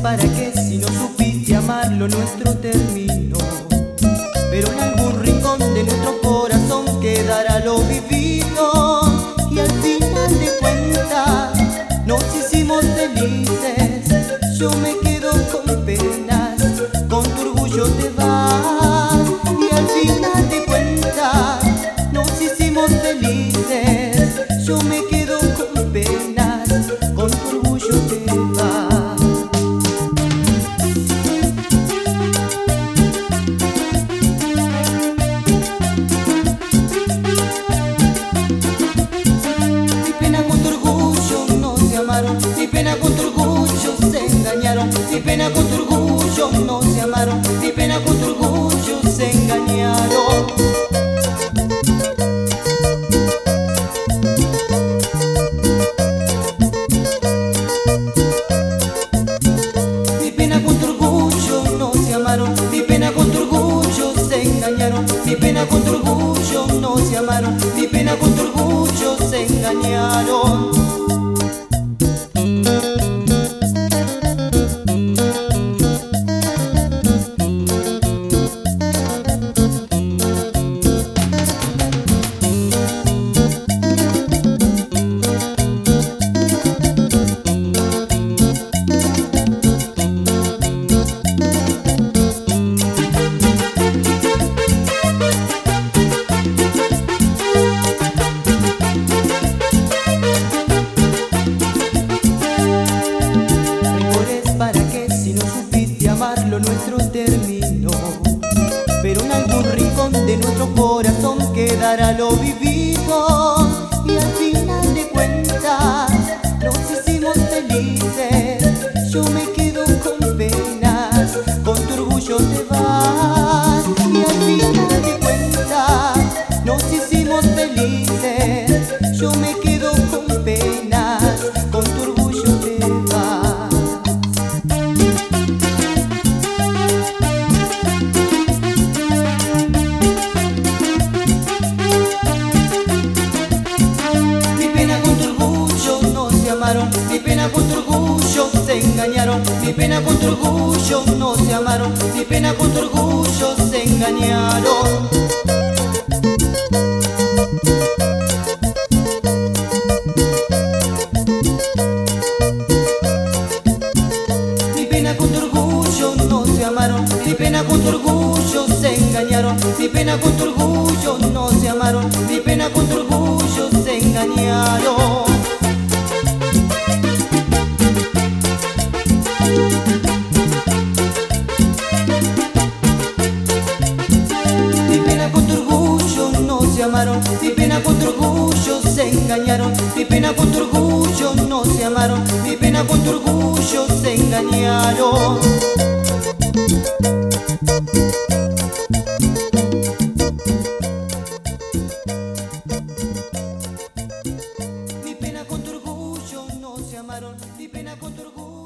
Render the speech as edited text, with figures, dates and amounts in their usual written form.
para qué si no supiste amar lo nuestro terminó. Pero en algún rincón de nuestro corazón quedará lo vivido. Y al final de cuentas nos hicimos felices. Yo me quedo con penas, con tu orgullo te vas. Y al final de cuentas nos hicimos felices. Yo me quedo con penas, con tu orgullo te vas. Mi pena con tu orgullo no se amaron, mi pena con tu orgullo se engañaron, mi pena con tu orgullo no se amaron, mi pena con tu orgullo se engañaron. Mi pena con tu orgullo no se amaron, mi pena con tu orgullo se engañaron, mi pena con tu orgullo no se amaron, mi pena con tu orgullo se engañaron. Lo nuestro terminó, pero en algún rincón de nuestro corazón quedará lo vivido. Y al final de cuentas nos hicimos felices. Yo me quedo con penas, con tu orgullo te vas. Y al final de cuentas nos hicimos felices. Yo me quedo con penas, con tu orgullo te vas. Mi pena con tu orgullo se engañaron, mi pena con tu orgullo no se amaron, mi pena con tu orgullo se engañaron. Mi pena con tu orgullo no se amaron, mi pena con tu orgullo se engañaron, mi pena con tu orgullo no se amaron, mi pena con tu orgullo se engañaron. Mi pena con tu orgullo no se amaron, mi pena con tu orgullo se engañaron, mi pena con tu orgullo no se amaron, mi pena con tu orgullo se engañaron. Mi pena con tu orgullo no se amaron, mi pena con tu orgullo